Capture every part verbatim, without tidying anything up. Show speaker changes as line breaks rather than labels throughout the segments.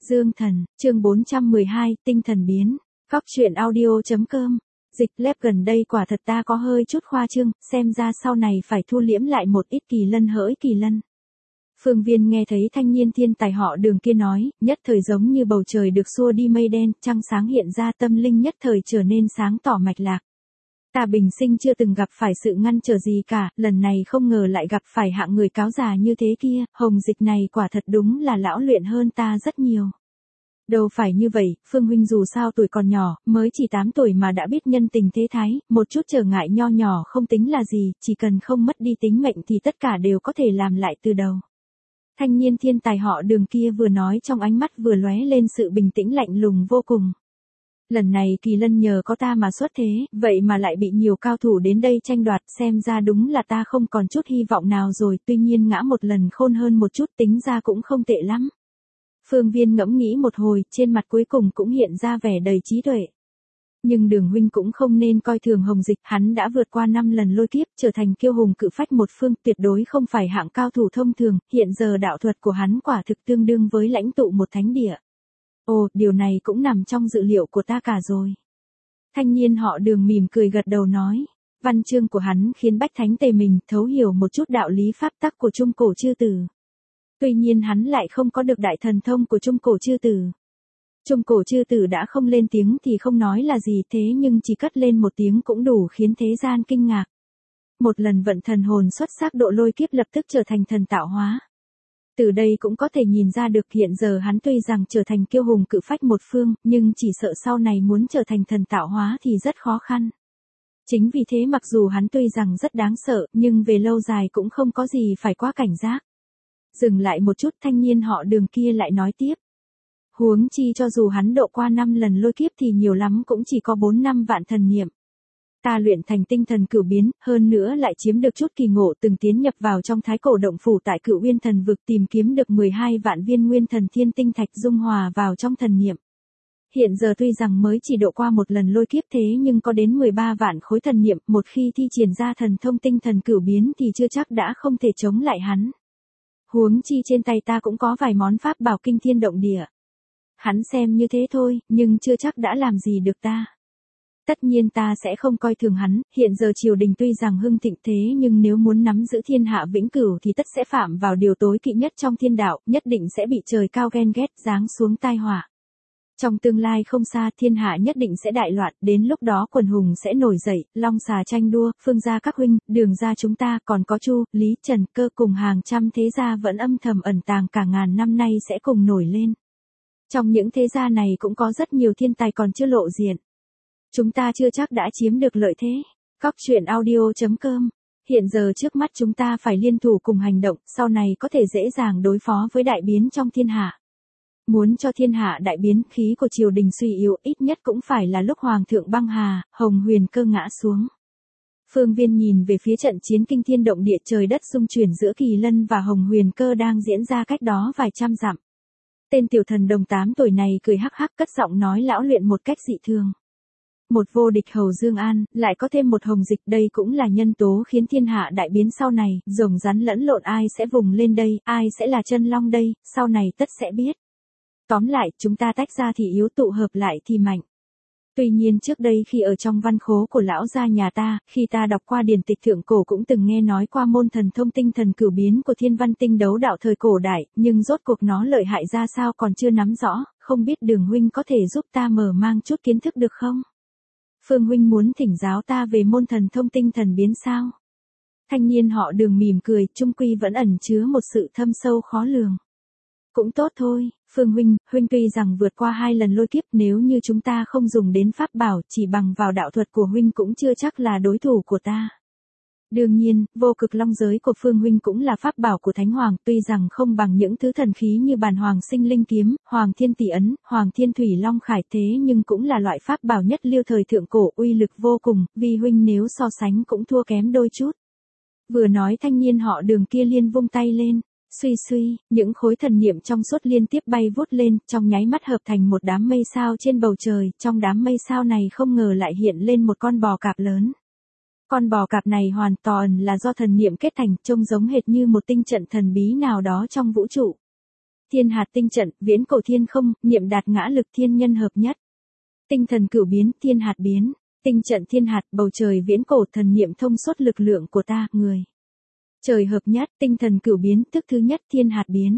Dương Thần, chương bốn trăm mười hai, tinh thần biến. Góc truyện audio.com. Dịch lép gần đây quả thật ta có hơi chút khoa trương, xem ra sau này phải thu liễm lại một ít kỳ lân hỡi kỳ lân. Phương Viên nghe thấy thanh niên thiên tài họ Đường kia nói, nhất thời giống như bầu trời được xua đi mây đen, trăng sáng hiện ra, tâm linh nhất thời trở nên sáng tỏ mạch lạc. Ta bình sinh chưa từng gặp phải sự ngăn trở gì cả, lần này không ngờ lại gặp phải hạng người cáo già như thế kia, Hồng Dịch này quả thật đúng là lão luyện hơn ta rất nhiều. Đâu phải như vậy, Phương huynh dù sao tuổi còn nhỏ, mới chỉ tám tuổi mà đã biết nhân tình thế thái, một chút trở ngại nho nhỏ không tính là gì, chỉ cần không mất đi tính mệnh thì tất cả đều có thể làm lại từ đầu. Thanh niên thiên tài họ Đường kia vừa nói trong ánh mắt vừa lóe lên sự bình tĩnh lạnh lùng vô cùng. Lần này kỳ lân nhờ có ta mà xuất thế, vậy mà lại bị nhiều cao thủ đến đây tranh đoạt, xem ra đúng là ta không còn chút hy vọng nào rồi, tuy nhiên ngã một lần khôn hơn một chút, tính ra cũng không tệ lắm. Phương Viên ngẫm nghĩ một hồi, trên mặt cuối cùng cũng hiện ra vẻ đầy trí tuệ. Nhưng Đường huynh cũng không nên coi thường Hồng Dịch, hắn đã vượt qua năm lần lôi kiếp, trở thành kiêu hùng cự phách một phương, tuyệt đối không phải hạng cao thủ thông thường, hiện giờ đạo thuật của hắn quả thực tương đương với lãnh tụ một thánh địa. Ồ, điều này cũng nằm trong dự liệu của ta cả rồi. Thanh niên họ Đường mỉm cười gật đầu nói, văn chương của hắn khiến bách thánh tề mình thấu hiểu một chút đạo lý pháp tắc của trung cổ chư tử. Tuy nhiên hắn lại không có được đại thần thông của trung cổ chư tử. Trung cổ chư tử đã không lên tiếng thì không nói là gì, thế nhưng chỉ cất lên một tiếng cũng đủ khiến thế gian kinh ngạc. Một lần vận thần hồn xuất sắc độ lôi kiếp lập tức trở thành thần tạo hóa. Từ đây cũng có thể nhìn ra được hiện giờ hắn tuy rằng trở thành kiêu hùng cự phách một phương, nhưng chỉ sợ sau này muốn trở thành thần tạo hóa thì rất khó khăn. Chính vì thế mặc dù hắn tuy rằng rất đáng sợ, nhưng về lâu dài cũng không có gì phải quá cảnh giác. Dừng lại một chút, thanh niên họ Đường kia lại nói tiếp. Huống chi cho dù hắn độ qua năm lần lôi kiếp thì nhiều lắm cũng chỉ có bốn năm vạn thần niệm. Ta luyện thành tinh thần cửu biến, hơn nữa lại chiếm được chút kỳ ngộ, từng tiến nhập vào trong thái cổ động phủ tại Cửu Uyên thần vực, tìm kiếm được mười hai vạn viên nguyên thần thiên tinh thạch dung hòa vào trong thần niệm. Hiện giờ tuy rằng mới chỉ độ qua một lần lôi kiếp thế nhưng có đến mười ba vạn khối thần niệm, một khi thi triển ra thần thông tinh thần cửu biến thì chưa chắc đã không thể chống lại hắn. Huống chi trên tay ta cũng có vài món pháp bảo kinh thiên động địa. Hắn xem như thế thôi, nhưng chưa chắc đã làm gì được ta. Tất nhiên ta sẽ không coi thường hắn, hiện giờ triều đình tuy rằng hưng thịnh thế nhưng nếu muốn nắm giữ thiên hạ vĩnh cửu thì tất sẽ phạm vào điều tối kỵ nhất trong thiên đạo, nhất định sẽ bị trời cao ghen ghét giáng xuống tai họa. Trong tương lai không xa, thiên hạ nhất định sẽ đại loạn, đến lúc đó quần hùng sẽ nổi dậy, long xà tranh đua, Phương gia các huynh, Đường gia chúng ta, còn có Chu, Lý, Trần Cơ cùng hàng trăm thế gia vẫn âm thầm ẩn tàng cả ngàn năm nay sẽ cùng nổi lên. Trong những thế gia này cũng có rất nhiều thiên tài còn chưa lộ diện. Chúng ta chưa chắc đã chiếm được lợi thế. Góc truyện audio.com. Hiện giờ trước mắt chúng ta phải liên thủ cùng hành động, sau này có thể dễ dàng đối phó với đại biến trong thiên hạ. Muốn cho thiên hạ đại biến, khí của triều đình suy yếu, ít nhất cũng phải là lúc Hoàng thượng băng hà, Hồng Huyền Cơ ngã xuống. Phương Viên nhìn về phía trận chiến kinh thiên động địa, trời đất xung chuyển giữa Kỳ Lân và Hồng Huyền Cơ đang diễn ra cách đó vài trăm dặm. Tên tiểu thần đồng tám tuổi này cười hắc hắc cất giọng nói lão luyện một cách dị thường. Một vô địch Hầu Dương An, lại có thêm một Hồng Dịch, đây cũng là nhân tố khiến thiên hạ đại biến sau này, rồng rắn lẫn lộn ai sẽ vùng lên đây, ai sẽ là chân long đây, sau này tất sẽ biết. Tóm lại, chúng ta tách ra thì yếu, tụ hợp lại thì mạnh. Tuy nhiên trước đây khi ở trong văn khố của lão gia nhà ta, khi ta đọc qua điển tịch thượng cổ cũng từng nghe nói qua môn thần thông tinh thần cửu biến của thiên văn tinh đấu đạo thời cổ đại, nhưng rốt cuộc nó lợi hại ra sao còn chưa nắm rõ, không biết Đường huynh có thể giúp ta mở mang chút kiến thức được không? Phương huynh muốn thỉnh giáo ta về môn thần thông tinh thần biến sao? Thanh niên họ Đường mỉm cười, chung quy vẫn ẩn chứa một sự thâm sâu khó lường. Cũng tốt thôi, Phương huynh, huynh tuy rằng vượt qua hai lần lôi kiếp, nếu như chúng ta không dùng đến pháp bảo, chỉ bằng vào đạo thuật của huynh cũng chưa chắc là đối thủ của ta. Đương nhiên, vô cực long giới của Phương huynh cũng là pháp bảo của Thánh Hoàng, tuy rằng không bằng những thứ thần khí như bàn Hoàng Sinh Linh Kiếm, Hoàng Thiên Tỷ Ấn, Hoàng Thiên Thủy Long Khải, thế nhưng cũng là loại pháp bảo nhất lưu thời thượng cổ, uy lực vô cùng, vì huynh nếu so sánh cũng thua kém đôi chút. Vừa nói thanh niên họ Đường kia liên vung tay lên. Suy suy, những khối thần niệm trong suốt liên tiếp bay vút lên, trong nháy mắt hợp thành một đám mây sao trên bầu trời, trong đám mây sao này không ngờ lại hiện lên một con bò cạp lớn. Con bò cạp này hoàn toàn là do thần niệm kết thành, trông giống hệt như một tinh trận thần bí nào đó trong vũ trụ. Thiên hạt tinh trận, viễn cổ thiên không, niệm đạt ngã lực thiên nhân hợp nhất. Tinh thần cửu biến, thiên hạt biến. Tinh trận thiên hạt, bầu trời viễn cổ, thần niệm thông suốt lực lượng của ta, người. Trời hợp nhất, tinh thần cửu biến, thức thứ nhất, thiên hạt biến.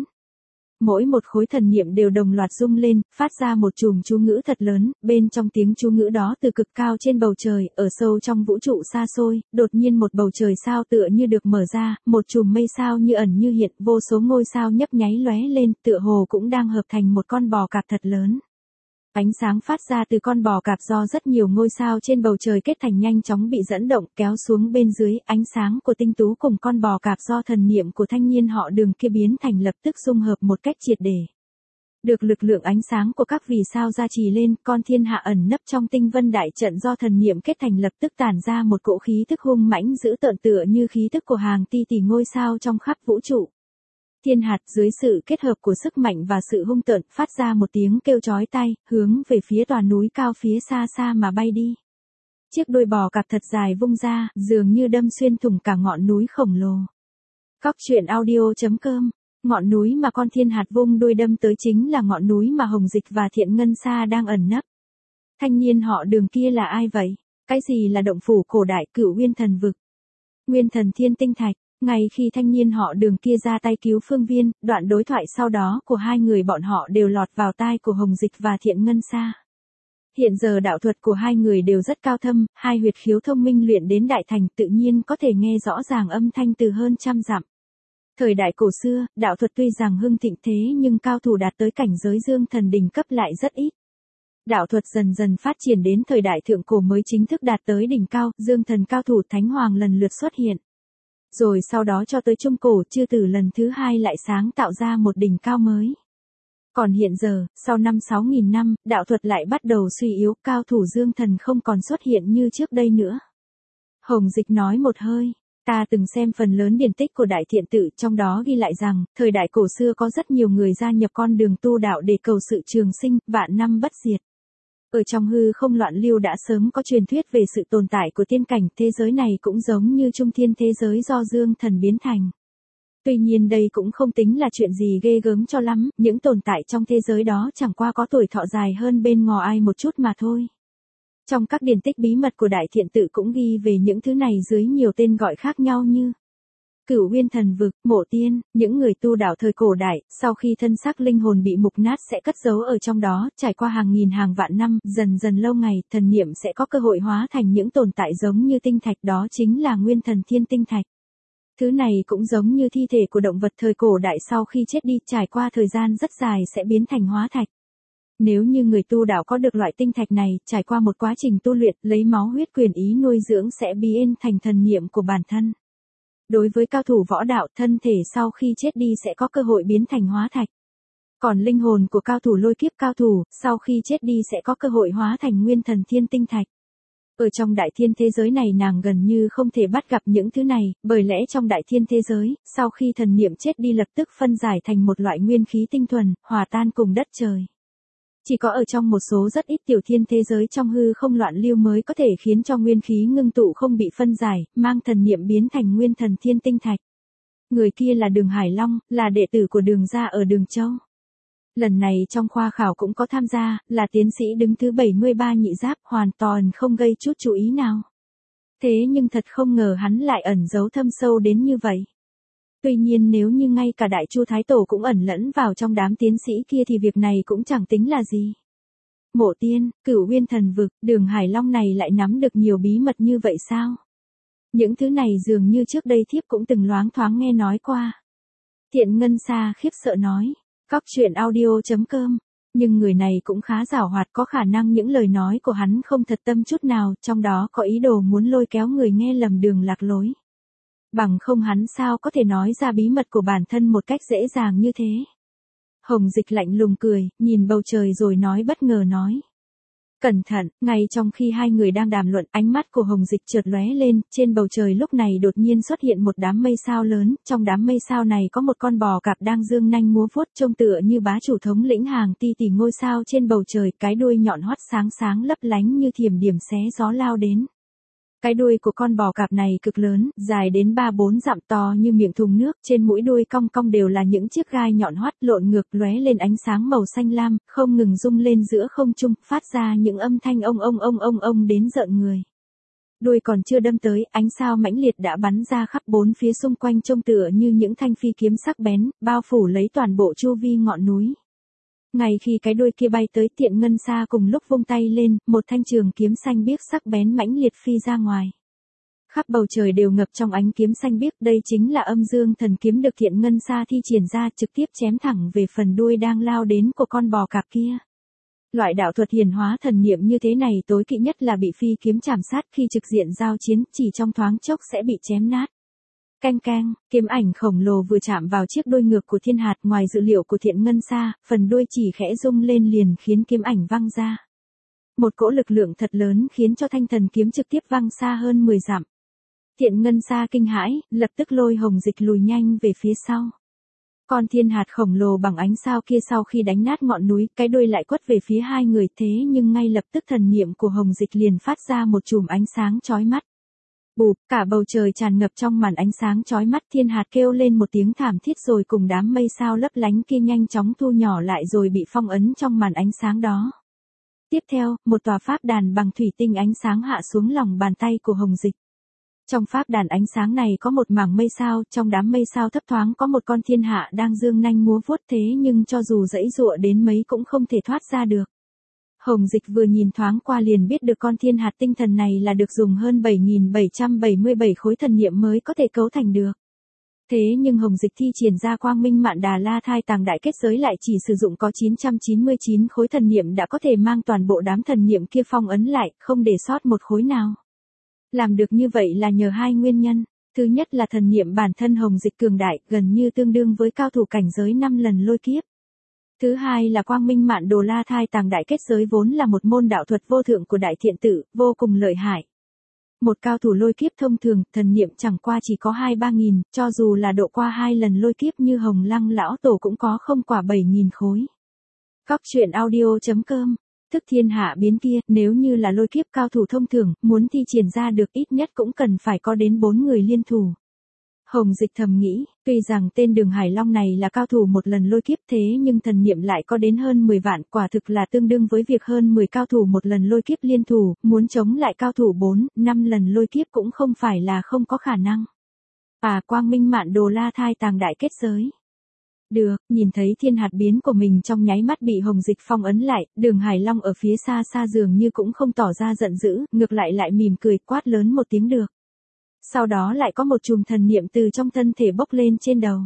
Mỗi một khối thần niệm đều đồng loạt rung lên, phát ra một chùm chú ngữ thật lớn, bên trong tiếng chú ngữ đó từ cực cao trên bầu trời, ở sâu trong vũ trụ xa xôi, đột nhiên một bầu trời sao tựa như được mở ra, một chùm mây sao như ẩn như hiện, vô số ngôi sao nhấp nháy lóe lên, tựa hồ cũng đang hợp thành một con bò cạp thật lớn. Ánh sáng phát ra từ con bò cạp do rất nhiều ngôi sao trên bầu trời kết thành nhanh chóng bị dẫn động kéo xuống bên dưới, ánh sáng của tinh tú cùng con bò cạp do thần niệm của thanh niên họ Đường kia biến thành lập tức dung hợp một cách triệt để. Được lực lượng ánh sáng của các vì sao gia trì lên, con thiên hạ ẩn nấp trong tinh vân đại trận do thần niệm kết thành lập tức tản ra một cỗ khí thức hung mãnh dữ tợn tựa như khí thức của hàng tỷ tỷ ngôi sao trong khắp vũ trụ. Thiên hạt dưới sự kết hợp của sức mạnh và sự hung tợn phát ra một tiếng kêu chói tai, hướng về phía tòa núi cao phía xa xa mà bay đi. Chiếc đuôi bò cạp thật dài vung ra, dường như đâm xuyên thủng cả ngọn núi khổng lồ. Cóc truyện audio chấm com. Ngọn núi mà con thiên hạt vung đuôi đâm tới chính là ngọn núi mà Hồng Dịch và Thiện Ngân Sa đang ẩn nấp. Thanh niên họ Đường kia là ai vậy? Cái gì là động phủ cổ đại Cửu Uyên Thần Vực? Nguyên Thần Thiên Tinh Thạch. Ngay khi thanh niên họ Đường kia ra tay cứu Phương Viên, đoạn đối thoại sau đó của hai người bọn họ đều lọt vào tai của Hồng Dịch và Thiện Ngân Sa. Hiện giờ đạo thuật của hai người đều rất cao thâm, hai huyệt khiếu thông minh luyện đến đại thành tự nhiên có thể nghe rõ ràng âm thanh từ hơn trăm dặm. Thời đại cổ xưa, đạo thuật tuy rằng hưng thịnh thế nhưng cao thủ đạt tới cảnh giới dương thần đỉnh cấp lại rất ít. Đạo thuật dần dần phát triển đến thời đại thượng cổ mới chính thức đạt tới đỉnh cao, dương thần cao thủ thánh hoàng lần lượt xuất hiện. Rồi sau đó cho tới trung cổ, chư tử lần thứ hai lại sáng tạo ra một đỉnh cao mới. Còn hiện giờ, sau năm sáu nghìn năm, đạo thuật lại bắt đầu suy yếu, cao thủ dương thần không còn xuất hiện như trước đây nữa. Hồng Dịch nói một hơi, ta từng xem phần lớn điển tích của Đại Thiện Tự, trong đó ghi lại rằng, thời đại cổ xưa có rất nhiều người gia nhập con đường tu đạo để cầu sự trường sinh, vạn năm bất diệt. Ở trong hư không loạn lưu đã sớm có truyền thuyết về sự tồn tại của tiên cảnh, thế giới này cũng giống như trung thiên thế giới do dương thần biến thành. Tuy nhiên đây cũng không tính là chuyện gì ghê gớm cho lắm, những tồn tại trong thế giới đó chẳng qua có tuổi thọ dài hơn bên ngò ai một chút mà thôi. Trong các điển tích bí mật của Đại Thiện Tự cũng ghi về những thứ này dưới nhiều tên gọi khác nhau như Cửu Uyên Thần Vực, Mộ Tiên, những người tu đạo thời cổ đại, sau khi thân xác linh hồn bị mục nát sẽ cất giấu ở trong đó, trải qua hàng nghìn hàng vạn năm, dần dần lâu ngày, thần niệm sẽ có cơ hội hóa thành những tồn tại giống như tinh thạch, đó chính là Nguyên Thần Thiên Tinh Thạch. Thứ này cũng giống như thi thể của động vật thời cổ đại sau khi chết đi, trải qua thời gian rất dài sẽ biến thành hóa thạch. Nếu như người tu đạo có được loại tinh thạch này, trải qua một quá trình tu luyện, lấy máu huyết quyền ý nuôi dưỡng sẽ biến thành thần niệm của bản thân. Đối với cao thủ võ đạo, thân thể sau khi chết đi sẽ có cơ hội biến thành hóa thạch. Còn linh hồn của cao thủ lôi kiếp cao thủ, sau khi chết đi sẽ có cơ hội hóa thành Nguyên Thần Thiên Tinh Thạch. Ở trong đại thiên thế giới này nàng gần như không thể bắt gặp những thứ này, bởi lẽ trong đại thiên thế giới, sau khi thần niệm chết đi lập tức phân giải thành một loại nguyên khí tinh thuần, hòa tan cùng đất trời. Chỉ có ở trong một số rất ít tiểu thiên thế giới trong hư không loạn lưu mới có thể khiến cho nguyên khí ngưng tụ không bị phân giải, mang thần niệm biến thành Nguyên Thần Thiên Tinh Thạch. Người kia là Đường Hải Long, là đệ tử của Đường gia ở Đường Châu. Lần này trong khoa khảo cũng có tham gia, là tiến sĩ đứng thứ bảy mươi ba nhị giáp, hoàn toàn không gây chút chú ý nào. Thế nhưng thật không ngờ hắn lại ẩn giấu thâm sâu đến như vậy. Tuy nhiên nếu như ngay cả Đại Chu Thái Tổ cũng ẩn lẫn vào trong đám tiến sĩ kia thì việc này cũng chẳng tính là gì. Mộ Tiên, Cửu Uyên Thần Vực, Đường Hải Long này lại nắm được nhiều bí mật như vậy sao? Những thứ này dường như trước đây thiếp cũng từng loáng thoáng nghe nói qua. Thiện Ngân Sa khiếp sợ nói, cóc truyện audio chấm com. Nhưng người này cũng khá giảo hoạt, có khả năng những lời nói của hắn không thật tâm chút nào, trong đó có ý đồ muốn lôi kéo người nghe lầm đường lạc lối. Bằng không hắn sao có thể nói ra bí mật của bản thân một cách dễ dàng như thế. Hồng Dịch lạnh lùng cười, nhìn bầu trời rồi nói bất ngờ nói. Cẩn thận, ngay trong khi hai người đang đàm luận, ánh mắt của Hồng Dịch chợt lóe lên, trên bầu trời lúc này đột nhiên xuất hiện một đám mây sao lớn, trong đám mây sao này có một con bò cạp đang dương nanh múa vuốt trông tựa như bá chủ thống lĩnh hàng tỷ tỷ ngôi sao trên bầu trời, cái đuôi nhọn hoắt sáng sáng lấp lánh như thiểm điểm xé gió lao đến. Cái đuôi của con bò cạp này cực lớn, dài đến ba bốn dặm, to như miệng thùng nước, trên mũi đuôi cong cong đều là những chiếc gai nhọn hoắt lộn ngược lóe lên ánh sáng màu xanh lam, không ngừng rung lên giữa không trung, phát ra những âm thanh ông ông ông ông ông đến rợn người. Đuôi còn chưa đâm tới, ánh sao mãnh liệt đã bắn ra khắp bốn phía xung quanh, trông tựa như những thanh phi kiếm sắc bén, bao phủ lấy toàn bộ chu vi ngọn núi. Ngay khi cái đuôi kia bay tới, Thiện Ngân Sa cùng lúc vung tay lên, một thanh trường kiếm xanh biếc sắc bén mãnh liệt phi ra ngoài. Khắp bầu trời đều ngập trong ánh kiếm xanh biếc, đây chính là Âm Dương Thần Kiếm được Thiện Ngân Sa thi triển ra, trực tiếp chém thẳng về phần đuôi đang lao đến của con bò cạp kia. Loại đạo thuật hiển hóa thần niệm như thế này tối kỵ nhất là bị phi kiếm chạm sát, khi trực diện giao chiến, chỉ trong thoáng chốc sẽ bị chém nát. Canh cang, kiếm ảnh khổng lồ vừa chạm vào chiếc đuôi ngược của Thiên Hạt, ngoài dự liệu của Thiện Ngân Sa, phần đuôi chỉ khẽ rung lên liền khiến kiếm ảnh văng ra. Một cỗ lực lượng thật lớn khiến cho thanh thần kiếm trực tiếp văng xa hơn mười dặm. Thiện Ngân Sa kinh hãi, lập tức lôi Hồng Dịch lùi nhanh về phía sau. Con Thiên Hạt khổng lồ bằng ánh sao kia sau khi đánh nát ngọn núi, cái đuôi lại quất về phía hai người, thế nhưng ngay lập tức thần niệm của Hồng Dịch liền phát ra một chùm ánh sáng chói mắt. Bụp, cả bầu trời tràn ngập trong màn ánh sáng chói mắt, Thiên Hạt kêu lên một tiếng thảm thiết rồi cùng đám mây sao lấp lánh kia nhanh chóng thu nhỏ lại rồi bị phong ấn trong màn ánh sáng đó. Tiếp theo, một tòa pháp đàn bằng thủy tinh ánh sáng hạ xuống lòng bàn tay của Hồng Dịch. Trong pháp đàn ánh sáng này có một mảng mây sao, trong đám mây sao thấp thoáng có một con thiên hạ đang dương nanh múa vuốt, thế nhưng cho dù giãy giụa đến mấy cũng không thể thoát ra được. Hồng Dịch vừa nhìn thoáng qua liền biết được con thiên hạt tinh thần này là được dùng hơn bảy nghìn bảy trăm bảy mươi bảy khối thần niệm mới có thể cấu thành được. Thế nhưng Hồng Dịch thi triển ra Quang Minh Mạn Đà La Thai Tàng Đại Kết Giới lại chỉ sử dụng có chín trăm chín mươi chín khối thần niệm đã có thể mang toàn bộ đám thần niệm kia phong ấn lại, không để sót một khối nào. Làm được như vậy là nhờ hai nguyên nhân. Thứ nhất là thần niệm bản thân Hồng Dịch cường đại, gần như tương đương với cao thủ cảnh giới năm lần lôi kiếp. Thứ hai là Quang Minh Mạn Đồ La Thai Tàng Đại Kết Giới vốn là một môn đạo thuật vô thượng của Đại Thiện Tự, vô cùng lợi hại. Một cao thủ lôi kiếp thông thường, thần niệm chẳng qua chỉ có hai ba nghìn, cho dù là độ qua hai lần lôi kiếp như Hồng Lăng lão tổ cũng có không quả bảy nghìn khối. Góc truyện audio chấm com. Thức thiên hạ biến kia, nếu như là lôi kiếp cao thủ thông thường, muốn thi triển ra được ít nhất cũng cần phải có đến bốn người liên thủ. Hồng Dịch thầm nghĩ, tuy rằng tên Đường Hải Long này là cao thủ một lần lôi kiếp, thế nhưng thần niệm lại có đến hơn mười vạn, quả thực là tương đương với việc hơn mười cao thủ một lần lôi kiếp liên thủ, muốn chống lại cao thủ bốn, năm lần lôi kiếp cũng không phải là không có khả năng. À, Quang Minh Mạn Đồ La Thai Tàng Đại Kết Giới. Được, nhìn thấy thiên hạt biến của mình trong nháy mắt bị Hồng Dịch phong ấn lại, Đường Hải Long ở phía xa xa dường như cũng không tỏ ra giận dữ, ngược lại lại mỉm cười quát lớn một tiếng được. Sau đó lại có một chùm thần niệm từ trong thân thể bốc lên trên đầu.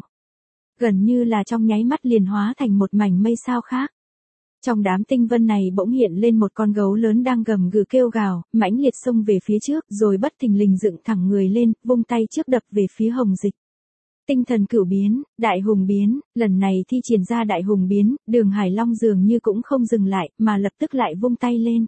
Gần như là trong nháy mắt liền hóa thành một mảnh mây sao khác. Trong đám tinh vân này bỗng hiện lên một con gấu lớn đang gầm gừ kêu gào, mãnh liệt xông về phía trước, rồi bất thình lình dựng thẳng người lên, vung tay trước đập về phía Hồng Dịch. Tinh thần cửu biến, đại hùng biến, lần này thi triển ra đại hùng biến, Đường Hải Long dường như cũng không dừng lại, mà lập tức lại vung tay lên.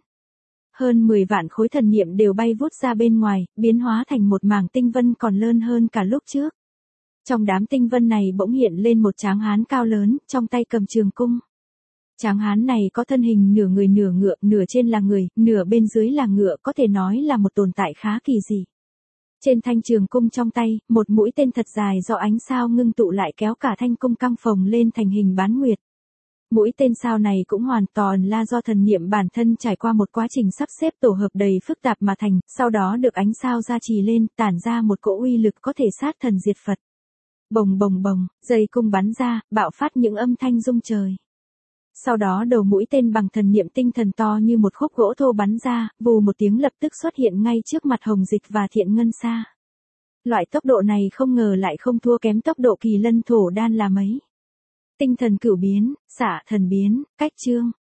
Hơn mười vạn khối thần niệm đều bay vút ra bên ngoài, biến hóa thành một mảng tinh vân còn lớn hơn cả lúc trước. Trong đám tinh vân này bỗng hiện lên một tráng hán cao lớn, trong tay cầm trường cung. Tráng hán này có thân hình nửa người nửa ngựa, nửa trên là người, nửa bên dưới là ngựa, có thể nói là một tồn tại khá kỳ dị. Trên thanh trường cung trong tay, một mũi tên thật dài do ánh sao ngưng tụ lại kéo cả thanh cung căng phồng lên thành hình bán nguyệt. Mũi tên sao này cũng hoàn toàn là do thần niệm bản thân trải qua một quá trình sắp xếp tổ hợp đầy phức tạp mà thành, sau đó được ánh sao gia trì lên, tản ra một cỗ uy lực có thể sát thần diệt Phật. Bồng bồng bồng, dây cung bắn ra, bạo phát những âm thanh rung trời. Sau đó đầu mũi tên bằng thần niệm tinh thần to như một khúc gỗ thô bắn ra, vù một tiếng lập tức xuất hiện ngay trước mặt Hồng Dịch và Thiện Ngân Sa. Loại tốc độ này không ngờ lại không thua kém tốc độ kỳ lân thổ đan là mấy. Tinh thần cửu biến, xả thần biến, cách chương.